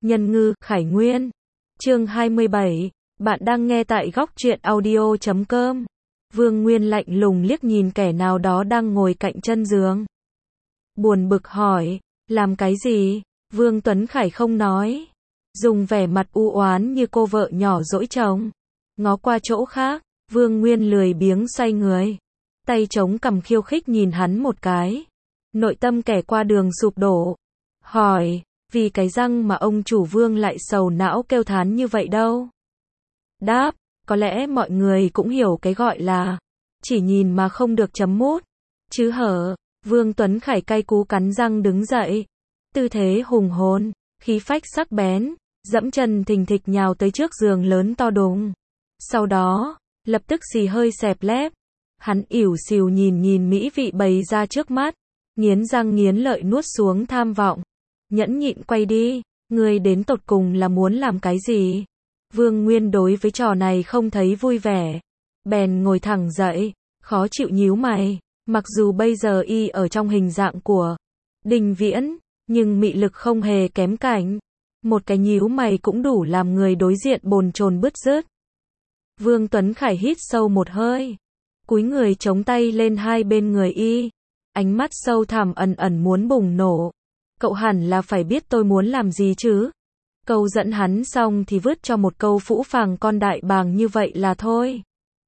Nhân ngư, Khải Nguyên. Chương 27. Bạn đang nghe tại góc truyện audio.com. Vương Nguyên lạnh lùng liếc nhìn kẻ nào đó đang ngồi cạnh chân giường. Buồn bực hỏi, làm cái gì? Vương Tuấn Khải không nói. Dùng vẻ mặt u oán như cô vợ nhỏ dỗi chồng. Ngó qua chỗ khác, Vương Nguyên lười biếng xoay người. Tay chống cằm khiêu khích nhìn hắn một cái. Nội tâm kẻ qua đường sụp đổ. Hỏi, vì cái răng mà ông chủ Vương lại sầu não kêu thán như vậy đâu? Đáp, có lẽ mọi người cũng hiểu cái gọi là chỉ nhìn mà không được chấm mút. Chứ hở, Vương Tuấn Khải cay cú cắn răng đứng dậy. Tư thế hùng hồn, khí phách sắc bén, dẫm chân thình thịch nhào tới trước giường lớn to đùng. Sau đó, lập tức xì hơi xẹp lép. Hắn ỉu xìu nhìn mỹ vị bày ra trước mắt, nghiến răng nghiến lợi nuốt xuống tham vọng. Nhẫn nhịn quay đi, ngươi đến tột cùng là muốn làm cái gì? Vương Nguyên đối với trò này không thấy vui vẻ. Bèn ngồi thẳng dậy, khó chịu nhíu mày. Mặc dù bây giờ y ở trong hình dạng của Đình Viễn, nhưng mị lực không hề kém cạnh. Một cái nhíu mày cũng đủ làm người đối diện bồn chồn bứt rứt. Vương Tuấn Khải hít sâu một hơi, cúi người chống tay lên hai bên người y. Ánh mắt sâu thẳm ẩn ẩn muốn bùng nổ. Cậu hẳn là phải biết tôi muốn làm gì chứ. Câu dẫn hắn xong thì vứt cho một câu phũ phàng con đại bàng như vậy là thôi.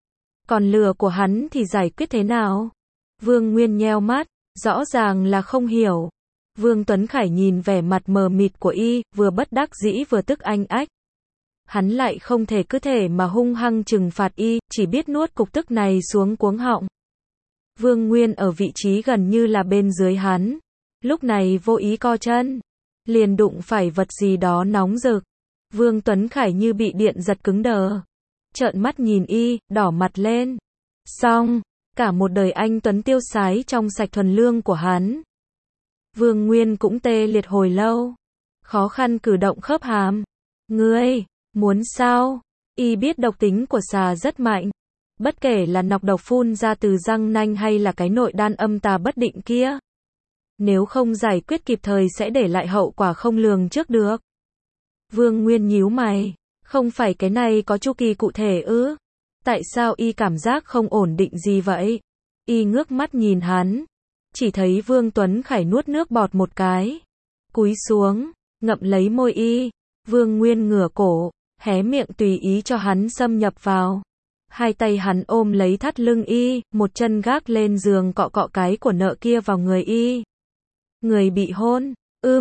Còn lừa của hắn thì giải quyết thế nào? Vương Nguyên nheo mắt, rõ ràng là không hiểu. Vương Tuấn Khải nhìn vẻ mặt mờ mịt của y, vừa bất đắc dĩ vừa tức anh ách. Hắn lại không thể cứ thể mà hung hăng trừng phạt y, chỉ biết nuốt cục tức này xuống cuống họng. Vương Nguyên ở vị trí gần như là bên dưới hắn. Lúc này vô ý co chân, liền đụng phải vật gì đó nóng rực. Vương Tuấn Khải như bị điện giật cứng đờ. Trợn mắt nhìn y, đỏ mặt lên. Xong, cả một đời anh Tuấn tiêu sái trong sạch thuần lương của hắn. Vương Nguyên cũng tê liệt hồi lâu. Khó khăn cử động khớp hàm. Ngươi, muốn sao? Y biết độc tính của xà rất mạnh. Bất kể là nọc độc phun ra từ răng nanh hay là cái nội đan âm tà bất định kia. Nếu không giải quyết kịp thời sẽ để lại hậu quả không lường trước được. Vương Nguyên nhíu mày. Không phải cái này có chu kỳ cụ thể ư? Tại sao y cảm giác không ổn định gì vậy? Y ngước mắt nhìn hắn. Chỉ thấy Vương Tuấn Khải nuốt nước bọt một cái. Cúi xuống, ngậm lấy môi y. Vương Nguyên ngửa cổ, hé miệng tùy ý cho hắn xâm nhập vào. Hai tay hắn ôm lấy thắt lưng y, một chân gác lên giường cọ cọ cái của nợ kia vào người y. Người bị hôn,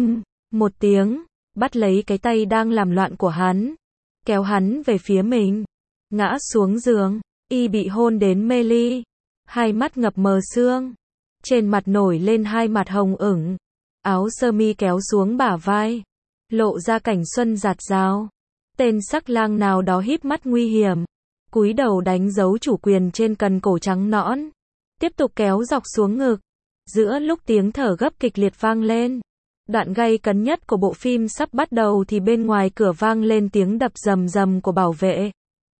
một tiếng, bắt lấy cái tay đang làm loạn của hắn, kéo hắn về phía mình, ngã xuống giường, y bị hôn đến mê ly, hai mắt ngập mờ sương, trên mặt nổi lên hai mặt hồng ửng, áo sơ mi kéo xuống bả vai, lộ ra cảnh xuân rạt rào. Tên sắc lang nào đó híp mắt nguy hiểm, cúi đầu đánh dấu chủ quyền trên cần cổ trắng nõn, tiếp tục kéo dọc xuống ngực. Giữa lúc tiếng thở gấp kịch liệt vang lên, đoạn gay cấn nhất của bộ phim sắp bắt đầu thì bên ngoài cửa vang lên tiếng đập rầm rầm của bảo vệ.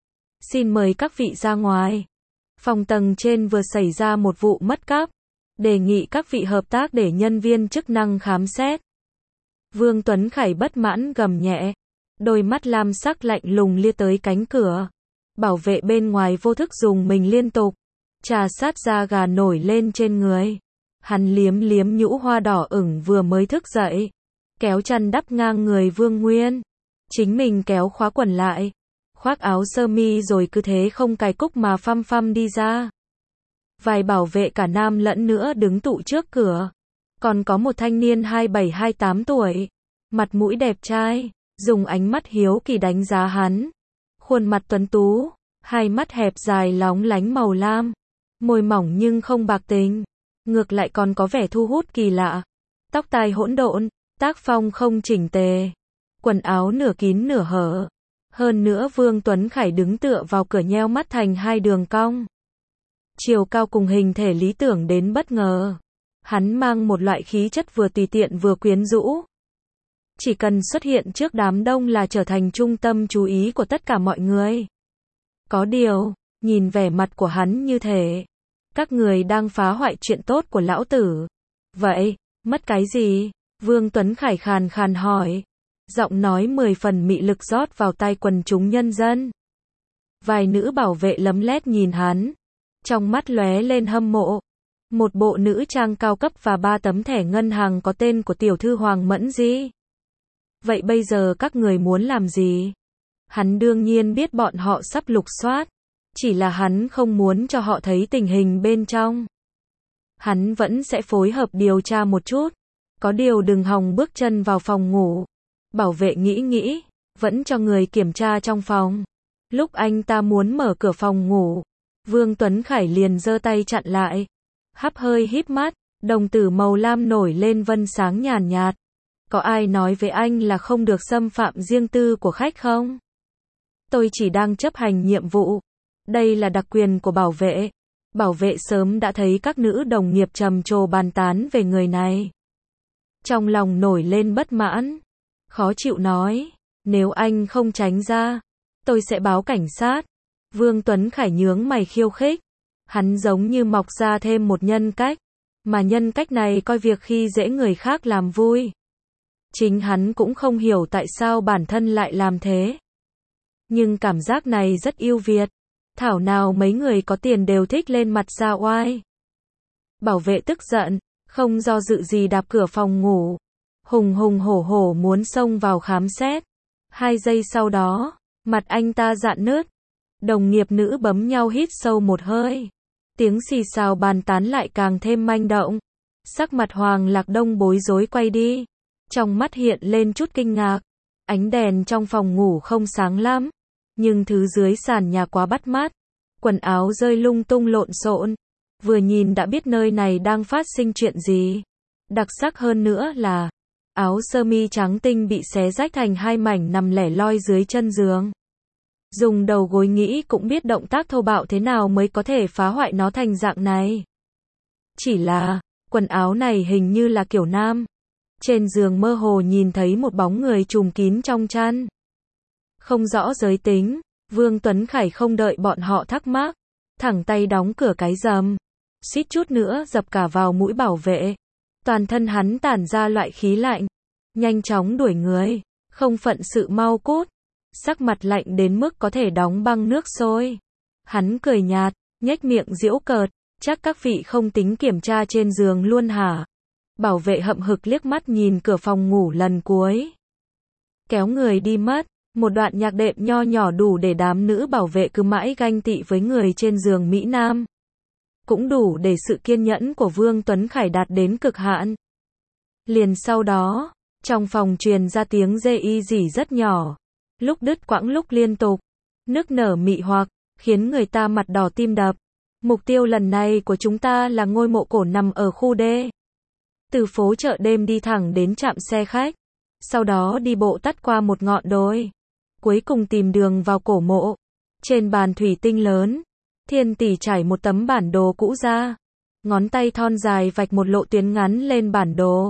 Xin mời các vị ra ngoài. Phòng tầng trên vừa xảy ra một vụ mất cắp. Đề nghị các vị hợp tác để nhân viên chức năng khám xét. Vương Tuấn Khải bất mãn gầm nhẹ. Đôi mắt lam sắc lạnh lùng lia tới cánh cửa. Bảo vệ bên ngoài vô thức dùng mình liên tục. Trà sát da gà nổi lên trên người. Hắn liếm liếm nhũ hoa đỏ ửng vừa mới thức dậy. Kéo chăn đắp ngang người Vương Nguyên. Chính mình kéo khóa quần lại. Khoác áo sơ mi rồi cứ thế không cài cúc mà phăm phăm đi ra. Vài bảo vệ cả nam lẫn nữ đứng tụ trước cửa. Còn có một thanh niên 27-28 tuổi. Mặt mũi đẹp trai. Dùng ánh mắt hiếu kỳ đánh giá hắn. Khuôn mặt tuấn tú. Hai mắt hẹp dài lóng lánh màu lam. Môi mỏng nhưng không bạc tình. Ngược lại còn có vẻ thu hút kỳ lạ. Tóc tai hỗn độn, tác phong không chỉnh tề. Quần áo nửa kín nửa hở. Hơn nữa Vương Tuấn Khải đứng tựa vào cửa nheo mắt thành hai đường cong. Chiều cao cùng hình thể lý tưởng đến bất ngờ. Hắn mang một loại khí chất vừa tùy tiện vừa quyến rũ. Chỉ cần xuất hiện trước đám đông là trở thành trung tâm chú ý của tất cả mọi người. Có điều, nhìn vẻ mặt của hắn như thể các người đang phá hoại chuyện tốt của lão tử. Vậy, mất cái gì? Vương Tuấn Khải khàn khàn hỏi. Giọng nói 10 phần mị lực rót vào tai quần chúng nhân dân. Vài nữ bảo vệ lấm lét nhìn hắn, trong mắt lóe lên hâm mộ. Một bộ nữ trang cao cấp và 3 tấm thẻ ngân hàng có tên của tiểu thư Hoàng Mẫn Di. Vậy bây giờ các người muốn làm gì? Hắn đương nhiên biết bọn họ sắp lục soát, chỉ là hắn không muốn cho họ thấy tình hình bên trong. Hắn vẫn sẽ phối hợp điều tra một chút, có điều đừng hòng bước chân vào phòng ngủ. Bảo vệ nghĩ, vẫn cho người kiểm tra trong phòng. Lúc anh ta muốn mở cửa phòng ngủ, Vương Tuấn Khải liền giơ tay chặn lại. Hắp hơi híp mắt, đồng tử màu lam nổi lên vân sáng nhàn nhạt. Có ai nói với anh là không được xâm phạm riêng tư của khách không? Tôi chỉ đang chấp hành nhiệm vụ. Đây là đặc quyền của bảo vệ. Bảo vệ sớm đã thấy các nữ đồng nghiệp trầm trồ bàn tán về người này. Trong lòng nổi lên bất mãn. Khó chịu nói, nếu anh không tránh ra, tôi sẽ báo cảnh sát. Vương Tuấn Khải nhướng mày khiêu khích. Hắn giống như mọc ra thêm một nhân cách, mà nhân cách này coi việc khi dễ người khác làm vui. Chính hắn cũng không hiểu tại sao bản thân lại làm thế. Nhưng cảm giác này rất yêu Việt. Thảo nào mấy người có tiền đều thích lên mặt ra oai. Bảo vệ tức giận, không do dự gì đạp cửa phòng ngủ. Hùng hùng hổ hổ muốn xông vào khám xét. 2 giây sau đó, mặt anh ta rạn nứt. Đồng nghiệp nữ bấm nhau hít sâu một hơi. Tiếng xì xào bàn tán lại càng thêm manh động. Sắc mặt Hoàng Lạc Đông bối rối quay đi. Trong mắt hiện lên chút kinh ngạc. Ánh đèn trong phòng ngủ không sáng lắm, nhưng thứ dưới sàn nhà quá bắt mắt. Quần áo rơi lung tung lộn xộn. Vừa nhìn đã biết nơi này đang phát sinh chuyện gì. Đặc sắc hơn nữa là áo sơ mi trắng tinh bị xé rách thành 2 mảnh nằm lẻ loi dưới chân giường. Dùng đầu gối nghĩ cũng biết động tác thô bạo thế nào mới có thể phá hoại nó thành dạng này. Chỉ là, quần áo này hình như là kiểu nam. Trên giường mơ hồ nhìn thấy một bóng người trùm kín trong chăn. Không rõ giới tính, Vương Tuấn Khải không đợi bọn họ thắc mắc. Thẳng tay đóng cửa cái rầm. Suýt chút nữa dập cả vào mũi bảo vệ. Toàn thân hắn tản ra loại khí lạnh. Nhanh chóng đuổi người. Không phận sự mau cút. Sắc mặt lạnh đến mức có thể đóng băng nước sôi. Hắn cười nhạt, nhếch miệng giễu cợt. Chắc các vị không tính kiểm tra trên giường luôn hả? Bảo vệ hậm hực liếc mắt nhìn cửa phòng ngủ lần cuối. Kéo người đi mất. Một đoạn nhạc đệm nho nhỏ đủ để đám nữ bảo vệ cứ mãi ganh tị với người trên giường Mỹ Nam. Cũng đủ để sự kiên nhẫn của Vương Tuấn Khải đạt đến cực hạn. Liền sau đó, trong phòng truyền ra tiếng rê y rỉ rất nhỏ. Lúc đứt quãng lúc liên tục. Nức nở mị hoặc, khiến người ta mặt đỏ tim đập. Mục tiêu lần này của chúng ta là ngôi mộ cổ nằm ở khu D. Từ phố chợ đêm đi thẳng đến trạm xe khách. Sau đó đi bộ tắt qua một ngọn đồi. Cuối cùng tìm đường vào cổ mộ. Trên bàn thủy tinh lớn, Thiên Tỷ trải một tấm bản đồ cũ ra. Ngón tay thon dài vạch một lộ tuyến ngắn lên bản đồ.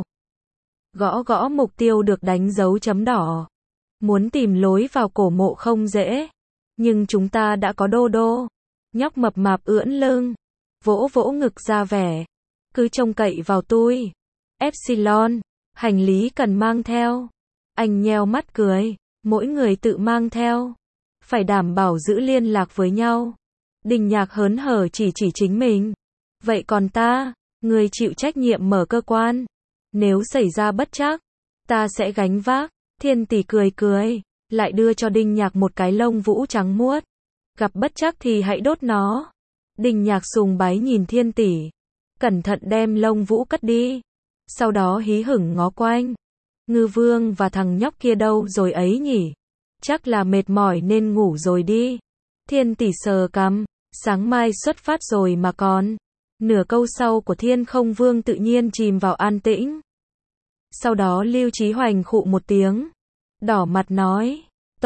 Gõ gõ mục tiêu được đánh dấu chấm đỏ. Muốn tìm lối vào cổ mộ không dễ. Nhưng chúng ta đã có Đô Đô. Nhóc mập mạp ưỡn lưng. Vỗ vỗ ngực ra vẻ. Cứ trông cậy vào tôi. Epsilon. Hành lý cần mang theo. Anh nheo mắt cười. Mỗi người tự mang theo. Phải đảm bảo giữ liên lạc với nhau. Đình Nhạc hớn hở chỉ chính mình. Vậy còn ta, người chịu trách nhiệm mở cơ quan. Nếu xảy ra bất trắc, ta sẽ gánh vác. Thiên Tỷ cười, lại đưa cho Đinh Nhạc một cái lông vũ trắng muốt. Gặp bất trắc thì hãy đốt nó. Đinh Nhạc sùng bái nhìn Thiên Tỷ. Cẩn thận đem lông vũ cất đi. Sau đó hí hửng ngó quanh. Ngư Vương và thằng nhóc kia đâu rồi ấy nhỉ? Chắc là mệt mỏi nên ngủ rồi đi. Thiên Tỷ sờ cằm, sáng mai xuất phát rồi mà còn. Nửa câu sau của Thiên Không Vương tự nhiên chìm vào an tĩnh. Sau đó Lưu Chí Hoành khụ một tiếng. Đỏ mặt nói.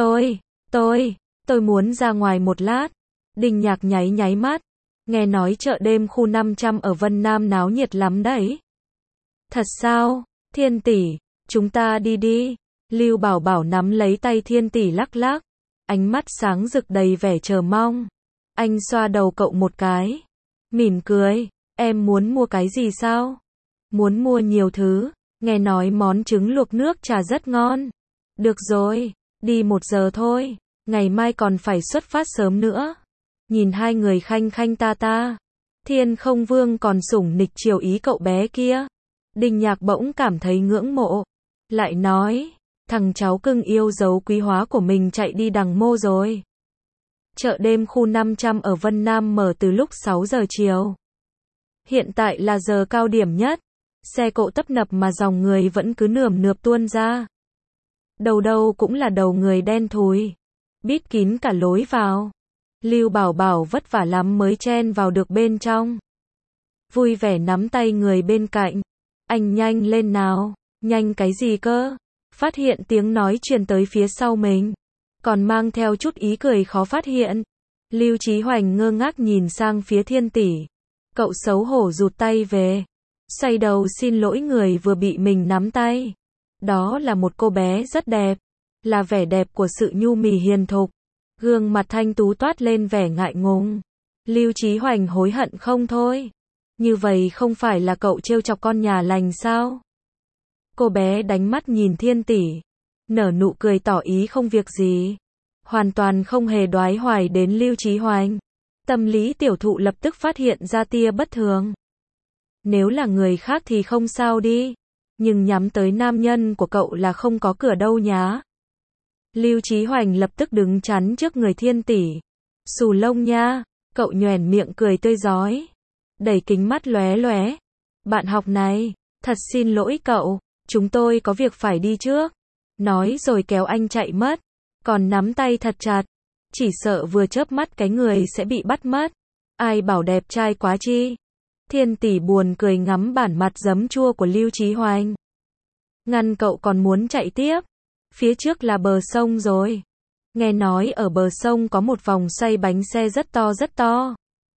Tôi muốn ra ngoài một lát. Đinh Nhạc nháy mắt. Nghe nói chợ đêm khu 500 ở Vân Nam náo nhiệt lắm đấy. Thật sao? Thiên Tỷ, chúng ta đi. Lưu Bảo Bảo nắm lấy tay Thiên Tỷ lắc lắc. Ánh mắt sáng rực đầy vẻ chờ mong. Anh xoa đầu cậu một cái. Mỉm cười. Em muốn mua cái gì sao? Muốn mua nhiều thứ. Nghe nói món trứng luộc nước trà rất ngon. Được rồi, đi 1 giờ thôi, ngày mai còn phải xuất phát sớm nữa. Nhìn hai người khanh khanh ta ta, Thiên Không Vương còn sủng nịch chiều ý cậu bé kia. Đinh Nhạc bỗng cảm thấy ngưỡng mộ, lại nói, thằng cháu cưng yêu dấu quý hóa của mình chạy đi đằng mô rồi. Chợ đêm khu 500 ở Vân Nam mở từ lúc 6 giờ chiều. Hiện tại là giờ cao điểm nhất, xe cộ tấp nập mà dòng người vẫn cứ nườm nượp tuôn ra. Đầu đâu cũng là đầu người đen thùi, bít kín cả lối vào. Lưu Bảo Bảo vất vả lắm mới chen vào được bên trong. Vui vẻ nắm tay người bên cạnh. Anh nhanh lên nào, nhanh cái gì cơ? Phát hiện tiếng nói truyền tới phía sau mình, còn mang theo chút ý cười khó phát hiện. Lưu Chí Hoành ngơ ngác nhìn sang phía Thiên tỷ. Cậu xấu hổ rụt tay về, xoay đầu xin lỗi người vừa bị mình nắm tay. Đó là một cô bé rất đẹp, là vẻ đẹp của sự nhu mì hiền thục. Gương mặt thanh tú toát lên vẻ ngại ngùng. Lưu Chí Hoành hối hận không thôi. Như vậy không phải là cậu trêu chọc con nhà lành sao? Cô bé đánh mắt nhìn Thiên tỷ, nở nụ cười tỏ ý không việc gì, hoàn toàn không hề đoái hoài đến Lưu Chí Hoành. Tâm lý tiểu thụ lập tức phát hiện ra tia bất thường. Nếu là người khác thì không sao đi, nhưng nhắm tới nam nhân của cậu là không có cửa đâu nhá. Lưu Chí Hoành lập tức đứng chắn trước người Thiên tỷ. Xù lông nha, cậu nhoẻn miệng cười tươi rói, đẩy kính mắt lóe lóe. Bạn học này, thật xin lỗi cậu, chúng tôi có việc phải đi trước. Nói rồi kéo anh chạy mất, còn nắm tay thật chặt, chỉ sợ vừa chớp mắt cái người sẽ bị bắt mất. Ai bảo đẹp trai quá chi. Thiên tỷ buồn cười ngắm bản mặt giấm chua của Lưu Chí Hoành. Ngăn cậu còn muốn chạy tiếp. Phía trước là bờ sông rồi. Nghe nói ở bờ sông có một vòng xoay bánh xe rất to rất to.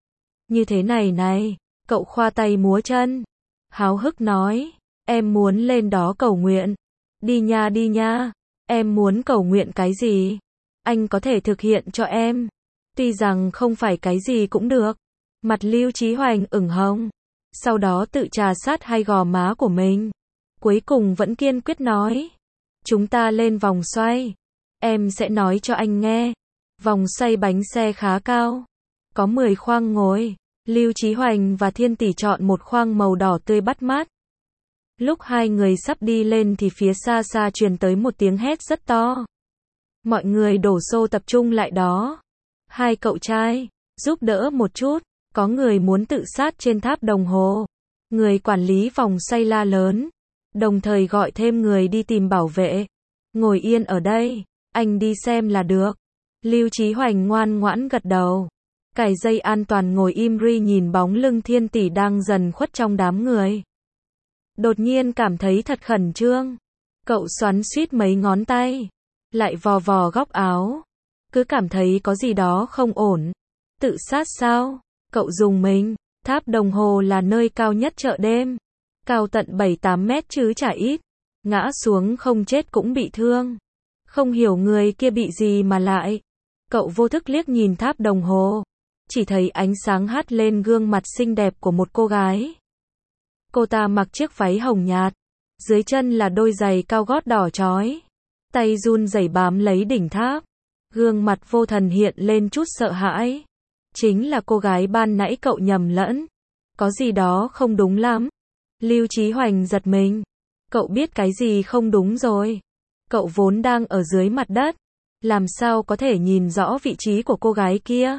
Như thế này này, cậu khoa tay múa chân, háo hức nói, em muốn lên đó cầu nguyện. Đi nha, em muốn cầu nguyện cái gì? Anh có thể thực hiện cho em. Tuy rằng không phải cái gì cũng được. Mặt Lưu Chí Hoành ửng hồng, sau đó tự trà sát hai gò má của mình. Cuối cùng vẫn kiên quyết nói, chúng ta lên vòng xoay. Em sẽ nói cho anh nghe. Vòng xoay bánh xe khá cao, có 10 khoang ngồi. Lưu Chí Hoành và Thiên tỷ chọn một khoang màu đỏ tươi bắt mắt. Lúc hai người sắp đi lên thì phía xa xa truyền tới một tiếng hét rất to. Mọi người đổ xô tập trung lại đó. Hai cậu trai, giúp đỡ một chút, có người muốn tự sát trên tháp đồng hồ. Người quản lý vòng xoay la lớn, đồng thời gọi thêm người đi tìm bảo vệ. Ngồi yên ở đây, anh đi xem là được. Lưu Chí Hoành ngoan ngoãn gật đầu. Cài dây an toàn ngồi im ri nhìn bóng lưng Thiên tỷ đang dần khuất trong đám người. Đột nhiên cảm thấy thật khẩn trương. Cậu xoắn xuýt mấy ngón tay, lại vò vò góc áo. Cứ cảm thấy có gì đó không ổn. Tự sát sao? Cậu rùng mình. Tháp đồng hồ là nơi cao nhất chợ đêm. Cao tận 7-8 mét chứ chả ít. Ngã xuống không chết cũng bị thương. Không hiểu người kia bị gì mà lại. Cậu vô thức liếc nhìn tháp đồng hồ. Chỉ thấy ánh sáng hắt lên gương mặt xinh đẹp của một cô gái. Cô ta mặc chiếc váy hồng nhạt. Dưới chân là đôi giày cao gót đỏ chói. Tay run rẩy bám lấy đỉnh tháp. Gương mặt vô thần hiện lên chút sợ hãi. Chính là cô gái ban nãy cậu nhầm lẫn. Có gì đó không đúng lắm. Lưu Chí Hoành giật mình. Cậu biết cái gì không đúng rồi. Cậu vốn đang ở dưới mặt đất. Làm sao có thể nhìn rõ vị trí của cô gái kia?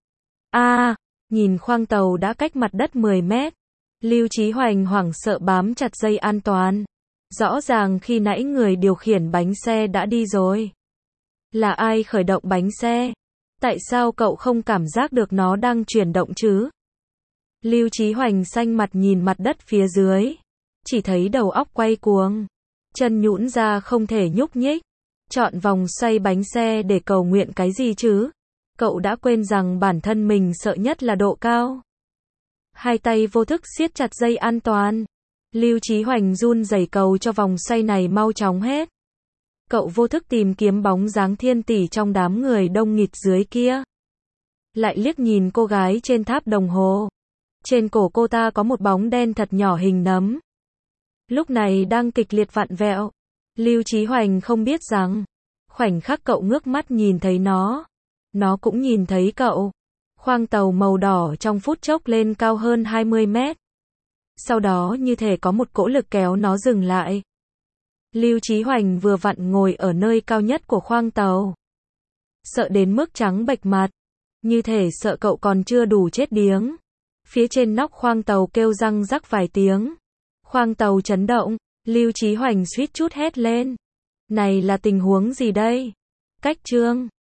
Nhìn khoang tàu đã cách mặt đất 10 mét. Lưu Chí Hoành hoảng sợ bám chặt dây an toàn. Rõ ràng khi nãy người điều khiển bánh xe đã đi rồi. Là ai khởi động bánh xe? Tại sao cậu không cảm giác được nó đang chuyển động chứ? Lưu Chí Hoành xanh mặt nhìn mặt đất phía dưới. Chỉ thấy đầu óc quay cuồng. Chân nhũn ra không thể nhúc nhích. Chọn vòng xoay bánh xe để cầu nguyện cái gì chứ? Cậu đã quên rằng bản thân mình sợ nhất là độ cao. Hai tay vô thức siết chặt dây an toàn. Lưu Chí Hoành run rẩy cầu cho vòng xoay này mau chóng hết. Cậu vô thức tìm kiếm bóng dáng Thiên tỷ trong đám người đông nghịt dưới kia. Lại liếc nhìn cô gái trên tháp đồng hồ. Trên cổ cô ta có một bóng đen thật nhỏ hình nấm. Lúc này đang kịch liệt vặn vẹo. Lưu Chí Hoành không biết rằng, khoảnh khắc cậu ngước mắt nhìn thấy nó cũng nhìn thấy cậu. Khoang tàu màu đỏ trong phút chốc lên cao hơn 20 mét. Sau đó như thể có một cỗ lực kéo nó dừng lại. Lưu Chí Hoành vừa vặn ngồi ở nơi cao nhất của khoang tàu. Sợ đến mức trắng bệch mặt, như thể sợ cậu còn chưa đủ chết điếng. Phía trên nóc khoang tàu kêu răng rắc vài tiếng. Khoang tàu chấn động, Lưu Chí Hoành suýt chút hét lên. Này là tình huống gì đây? Cách chương